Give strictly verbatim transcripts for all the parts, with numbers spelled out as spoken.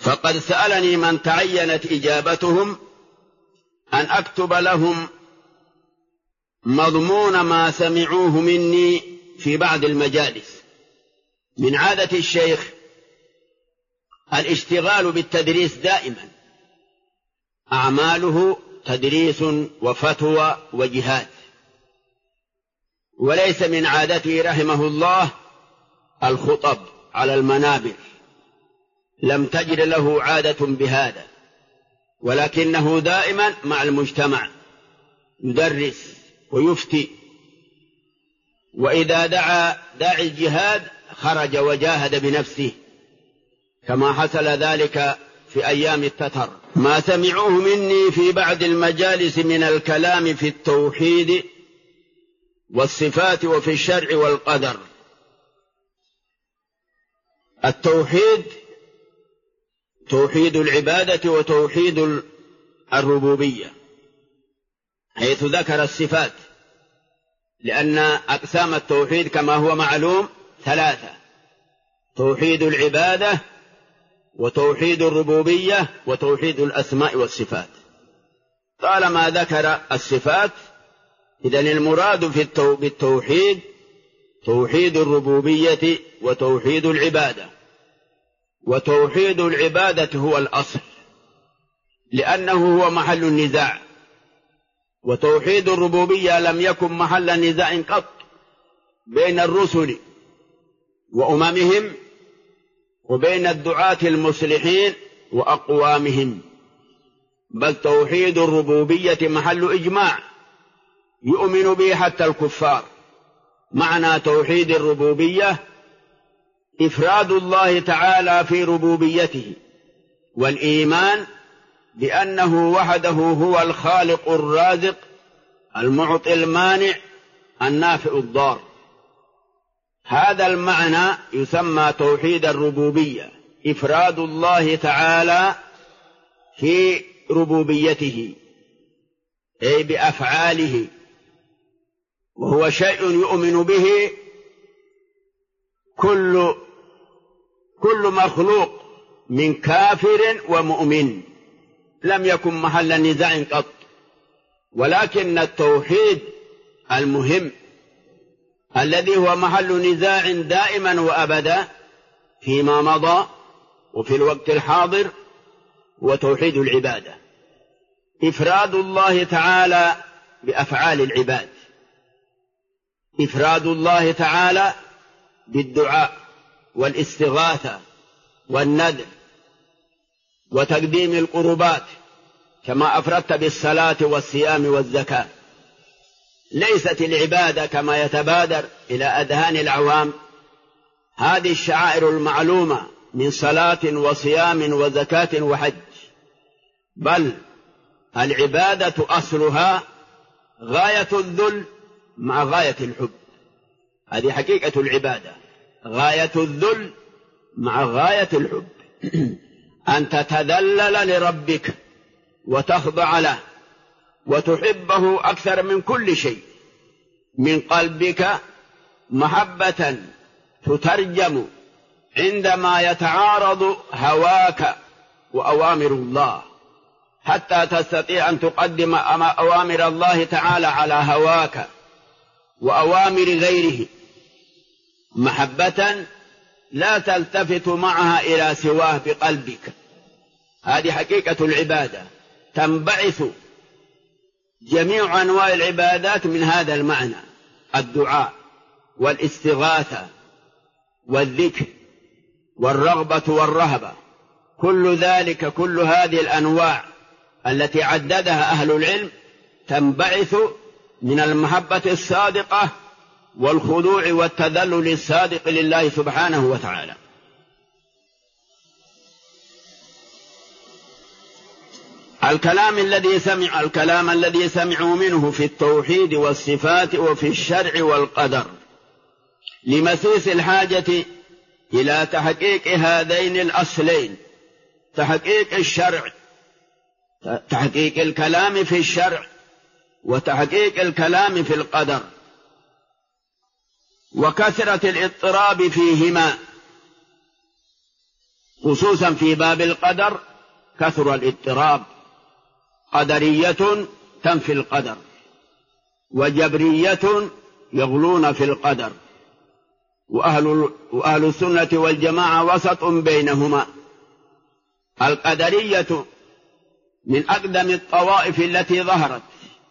فقد سألني من تعينت إجابتهم أن أكتب لهم مضمون ما سمعوه مني في بعض المجالس. من عادة الشيخ الاشتغال بالتدريس دائما، أعماله تدريس وفتوى وجهاد، وليس من عادته رحمه الله الخطب على المنابر، لم تجد له عادة بهذا، ولكنه دائما مع المجتمع يدرس ويفتي، وإذا دعا داعي الجهاد خرج وجاهد بنفسه كما حصل ذلك في أيام التتر. ما سمعوه مني في بعض المجالس من الكلام في التوحيد والصفات وفي الشرع والقدر. التوحيد توحيد العبادة وتوحيد الربوبية، حيث ذكر الصفات، لأن أقسام التوحيد كما هو معلوم ثلاثة: توحيد العبادة وتوحيد الربوبية وتوحيد الأسماء والصفات. طالما ذكر الصفات إذن المراد في بالتوحيد توحيد الربوبية وتوحيد العبادة، وتوحيد العبادة هو الأصل لأنه هو محل النزاع، وتوحيد الربوبية لم يكن محل نزاع قط بين الرسل وأممهم وبين الدعاة المصلحين وأقوامهم، بل توحيد الربوبية محل إجماع يؤمن به حتى الكفار. معنى توحيد الربوبية إفراد الله تعالى في ربوبيته، والإيمان بأنه وحده هو الخالق الرازق المعطي المانع النافع الضار. هذا المعنى يسمى توحيد الربوبية، إفراد الله تعالى في ربوبيته أي بأفعاله، وهو شيء يؤمن به كل كل مخلوق من كافر ومؤمن، لم يكن محل نزاع قط. ولكن التوحيد المهم الذي هو محل نزاع دائما وأبدا فيما مضى وفي الوقت الحاضر هو توحيد العبادة، إفراد الله تعالى بأفعال العباد، إفراد الله تعالى بالدعاء والاستغاثة والنذر وتقديم القربات كما أفردت بالصلاة والصيام والزكاة. ليست العبادة كما يتبادر إلى أذهان العوام هذه الشعائر المعلومة من صلاة وصيام وزكاة وحج، بل العبادة أصلها غاية الذل مع غاية الحب. هذه حقيقة العبادة، غاية الذل مع غاية الحب. أن تتذلل لربك وتخضع له وتحبه أكثر من كل شيء من قلبك، محبة تترجم عندما يتعارض هواك وأوامر الله، حتى تستطيع أن تقدم أوامر الله تعالى على هواك وأوامر غيره، محبة لا تلتفت معها إلى سواه بقلبك. هذه حقيقة العبادة، تنبعث جميع أنواع العبادات من هذا المعنى: الدعاء والاستغاثة والذكر والرغبة والرهبة، كل ذلك كل هذه الأنواع التي عددها أهل العلم تنبعث من المحبة الصادقة والخضوع والتذلل الصادق لله سبحانه وتعالى. الكلام الذي سمع الكلام الذي سمعوا منه في التوحيد والصفات وفي الشرع والقدر لمسيس الحاجة إلى تحقيق هذين الأصلين: تحقيق الشرع، تحقيق الكلام في الشرع وتحقيق الكلام في القدر، وكثرة الاضطراب فيهما، خصوصا في باب القدر كثر الاضطراب. قدرية تنفي القدر، وجبرية يغلون في القدر، وأهل, وأهل السنة والجماعة وسط بينهما. القدرية من أقدم الطوائف التي ظهرت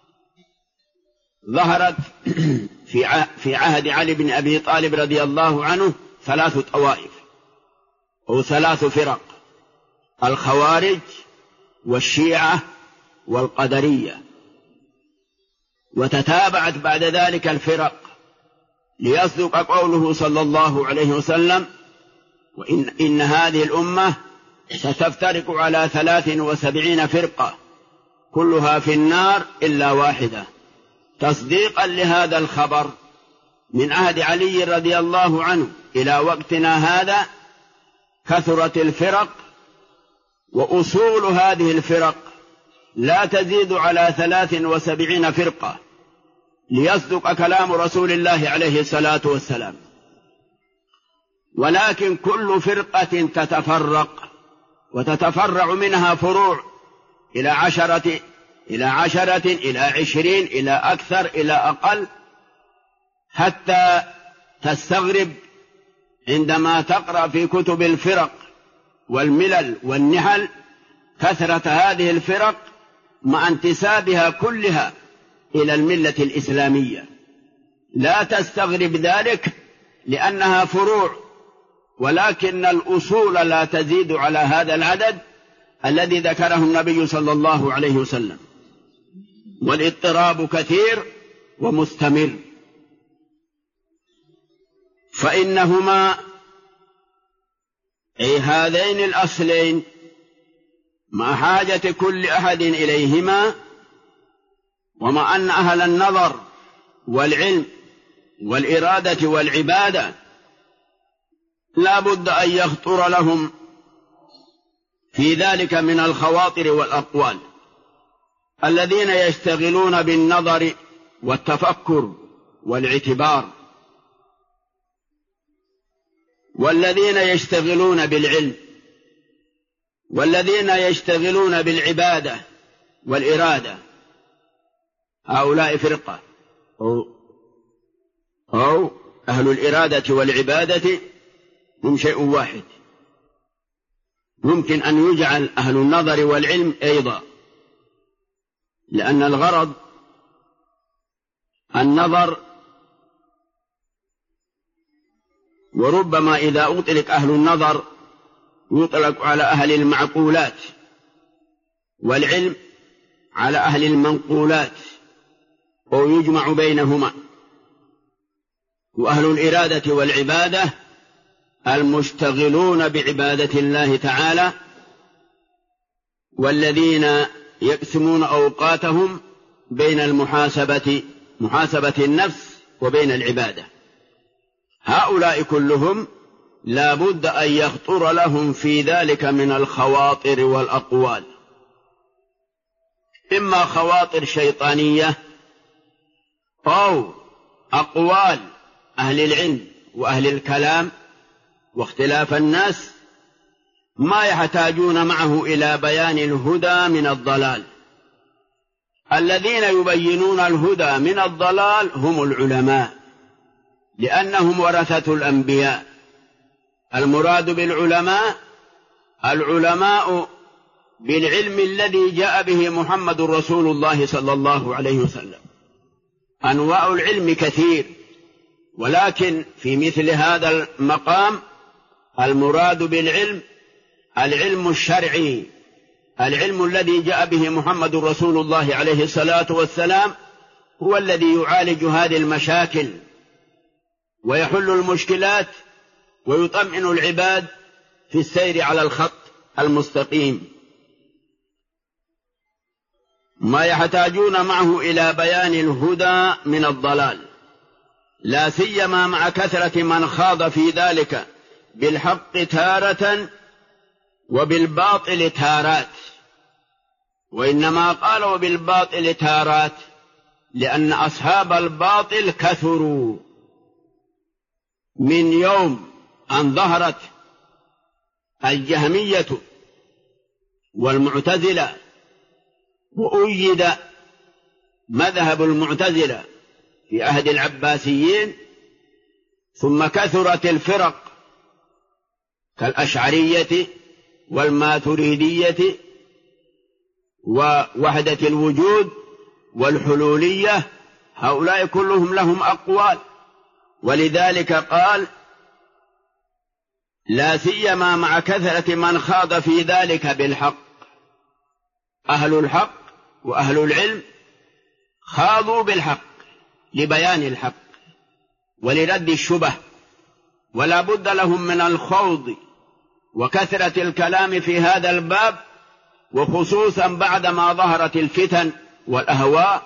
ظهرت في عهد علي بن أبي طالب رضي الله عنه ثلاث طوائف أو ثلاث فرق: الخوارج والشيعة والقدرية. وتتابعت بعد ذلك الفرق ليصدق قوله صلى الله عليه وسلم: وإن إن هذه الأمة ستفترق على ثلاث وسبعين فرقة كلها في النار إلا واحدة. تصديقا لهذا الخبر من عهد علي رضي الله عنه إلى وقتنا هذا كثرت الفرق، وأصول هذه الفرق لا تزيد على ثلاث وسبعين فرقة، ليصدق كلام رسول الله عليه الصلاة والسلام. ولكن كل فرقة تتفرق وتتفرع منها فروع إلى عشرة إلى عشرة إلى عشرين إلى أكثر إلى أقل، حتى تستغرب عندما تقرأ في كتب الفرق والملل والنحل كثرة هذه الفرق مع انتسابها كلها إلى الملة الإسلامية. لا تستغرب ذلك لأنها فروع، ولكن الأصول لا تزيد على هذا العدد الذي ذكره النبي صلى الله عليه وسلم. والاضطراب كثير ومستمر، فإنهما أي هذين الأصلين مع حاجة كل أحد إليهما، ومع أن أهل النظر والعلم والإرادة والعبادة لا بد أن يخطر لهم في ذلك من الخواطر والأقوال. الذين يشتغلون بالنظر والتفكر والاعتبار، والذين يشتغلون بالعلم، والذين يشتغلون بالعبادة والإرادة، هؤلاء فرقة، أو, أو أهل الإرادة والعبادة هم شيء واحد. ممكن أن يجعل أهل النظر والعلم أيضا، لأن الغرض النظر، وربما إذا أطلق أهل النظر يطلق على أهل المعقولات، والعلم على أهل المنقولات، أو يجمع بينهما. وأهل الإرادة والعبادة المشتغلون بعبادة الله تعالى، والذين يقسمون أوقاتهم بين المحاسبة محاسبة النفس وبين العبادة. هؤلاء كلهم لا بد أن يخطر لهم في ذلك من الخواطر والأقوال، إما خواطر شيطانية أو أقوال أهل العلم وأهل الكلام واختلاف الناس، ما يحتاجون معه إلى بيان الهدى من الضلال. الذين يبينون الهدى من الضلال هم العلماء، لأنهم ورثة الأنبياء. المراد بالعلماء العلماء بالعلم الذي جاء به محمد رسول الله صلى الله عليه وسلم. أنواع العلم كثير، ولكن في مثل هذا المقام المراد بالعلم العلم الشرعي، العلم الذي جاء به محمد رسول الله عليه الصلاة والسلام، هو الذي يعالج هذه المشاكل ويحل المشكلات ويطمئن العباد في السير على الخط المستقيم. ما يحتاجون معه إلى بيان الهدى من الضلال، لا سيما مع كثرة من خاض في ذلك بالحق تارة وبالباطل تارات. وإنما قالوا بالباطل تارات لأن أصحاب الباطل كثروا. من يوم أن ظهرت الجهمية والمعتزلة، وأيد مذهب المعتزلة في عهد العباسيين، ثم كثرت الفرق كالأشعرية والماتريدية ووحدة الوجود والحلولية، هؤلاء كلهم لهم أقوال. ولذلك قال: لا سيما مع كثرة من خاض في ذلك بالحق. أهل الحق وأهل العلم خاضوا بالحق لبيان الحق ولرد الشبه، ولا بد لهم من الخوض وكثرة الكلام في هذا الباب، وخصوصا بعدما ظهرت الفتن والأهواء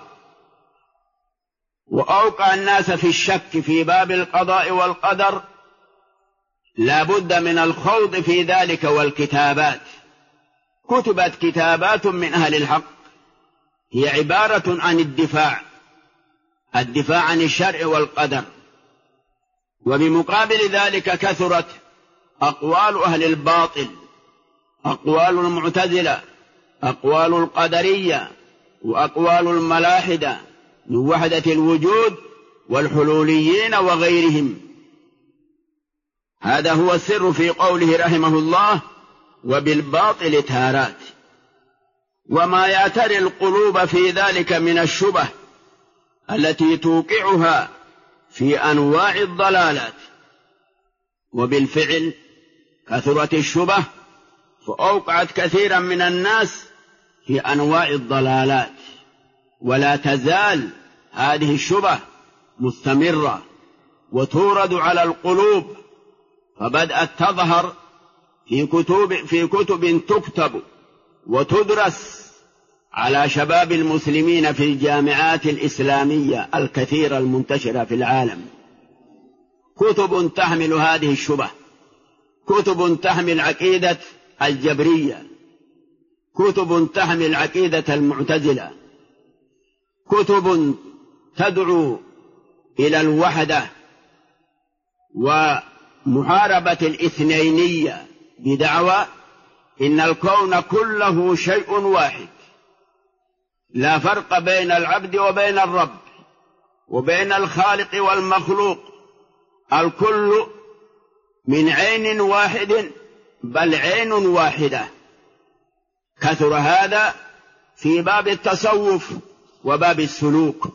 وأوقع الناس في الشك في باب القضاء والقدر. لا بد من الخوض في ذلك. والكتابات، كتبت كتابات من أهل الحق هي عبارة عن الدفاع الدفاع عن الشرع والقدر. وبمقابل ذلك كثرت أقوال أهل الباطل، أقوال المعتزلة، أقوال القدرية، وأقوال الملاحدة من وحدة الوجود والحلوليين وغيرهم. هذا هو السر في قوله رحمه الله: وبالباطل تارات. وما يعتري القلوب في ذلك من الشبه التي توقعها في أنواع الضلالات. وبالفعل كثرت الشبه فأوقعت كثيرا من الناس في أنواع الضلالات، ولا تزال هذه الشبه مستمرة وتورد على القلوب، فبدأت تظهر في كتب, في كتب تكتب وتدرس على شباب المسلمين في الجامعات الإسلامية الكثيرة المنتشرة في العالم، كتب تحمل هذه الشبه، كتب تحمل عقيدة الجبرية، كتب تحمل عقيدة المعتزلة، كتب تدعو إلى الوحدة ومحاربة الاثنينية بدعوى إن الكون كله شيء واحد، لا فرق بين العبد وبين الرب وبين الخالق والمخلوق، الكل من عين واحد بل عين واحدة. كثر هذا في باب التصوف وباب السلوك،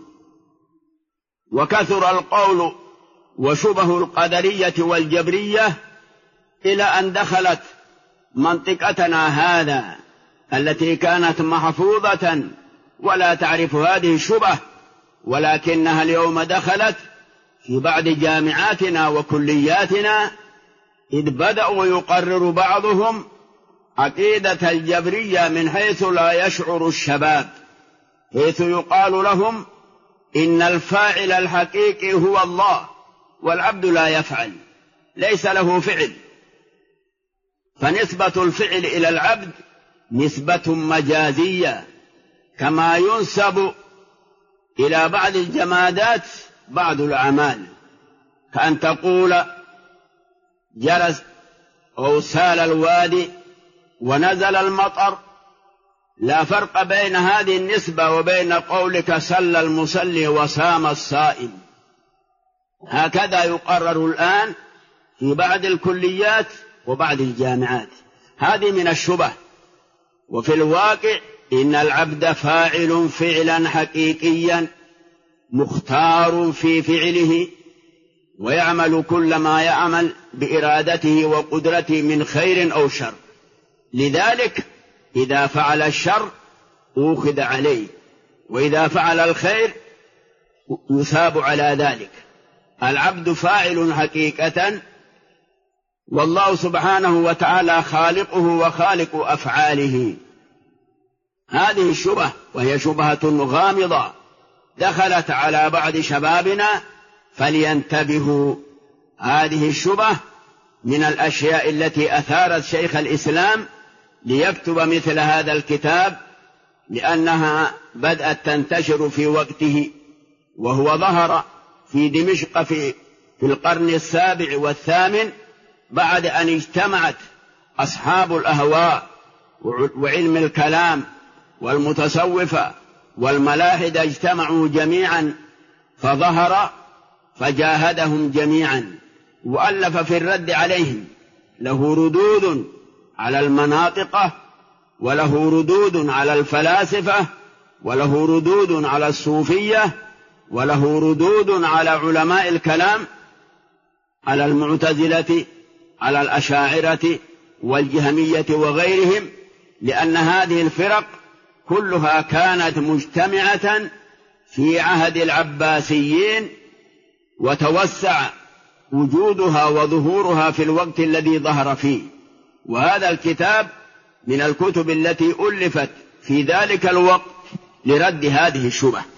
وكثر القول وشبه القدرية والجبرية إلى أن دخلت منطقتنا هذا التي كانت محفوظة ولا تعرف هذه الشبه، ولكنها اليوم دخلت في بعض جامعاتنا وكلياتنا، إذ بدأوا يقرر بعضهم عقيدة الجبرية من حيث لا يشعر الشباب، حيث يقال لهم إن الفاعل الحقيقي هو الله والعبد لا يفعل، ليس له فعل، فنسبة الفعل إلى العبد نسبة مجازية، كما ينسب إلى بعض الجمادات بعض الأعمال، كأن تقول جرس أو سال الوادي ونزل المطر، لا فرق بين هذه النسبة وبين قولك صلى المصلي وصام الصائم. هكذا يقرر الآن في بعض الكليات وبعض الجامعات، هذه من الشبه. وفي الواقع إن العبد فاعل فعلا حقيقيا مختار في فعله، ويعمل كل ما يعمل بإرادته وقدرته من خير أو شر، لذلك إذا فعل الشر أوخذ عليه، وإذا فعل الخير يثاب على ذلك. العبد فاعل حقيقة، والله سبحانه وتعالى خالقه وخالق أفعاله. هذه الشبهة، وهي شبهة غامضة دخلت على بعض شبابنا، فلينتبهوا. هذه الشبهة من الأشياء التي أثارت شيخ الإسلام ليكتب مثل هذا الكتاب، لأنها بدأت تنتشر في وقته، وهو ظهر في دمشق في, في القرن السابع والثامن، بعد أن اجتمعت أصحاب الأهواء وعلم الكلام والمتصوفة والملاحدة اجتمعوا جميعا فظهر فجاهدهم جميعا وألف في الرد عليهم، له ردود على المناطقة، وله ردود على الفلاسفة، وله ردود على الصوفية، وله ردود على علماء الكلام، على المعتزلة، على الأشاعرة والجهمية وغيرهم، لأن هذه الفرق كلها كانت مجتمعة في عهد العباسيين، وتوسع وجودها وظهورها في الوقت الذي ظهر فيه. وهذا الكتاب من الكتب التي ألفت في ذلك الوقت لرد هذه الشبهة.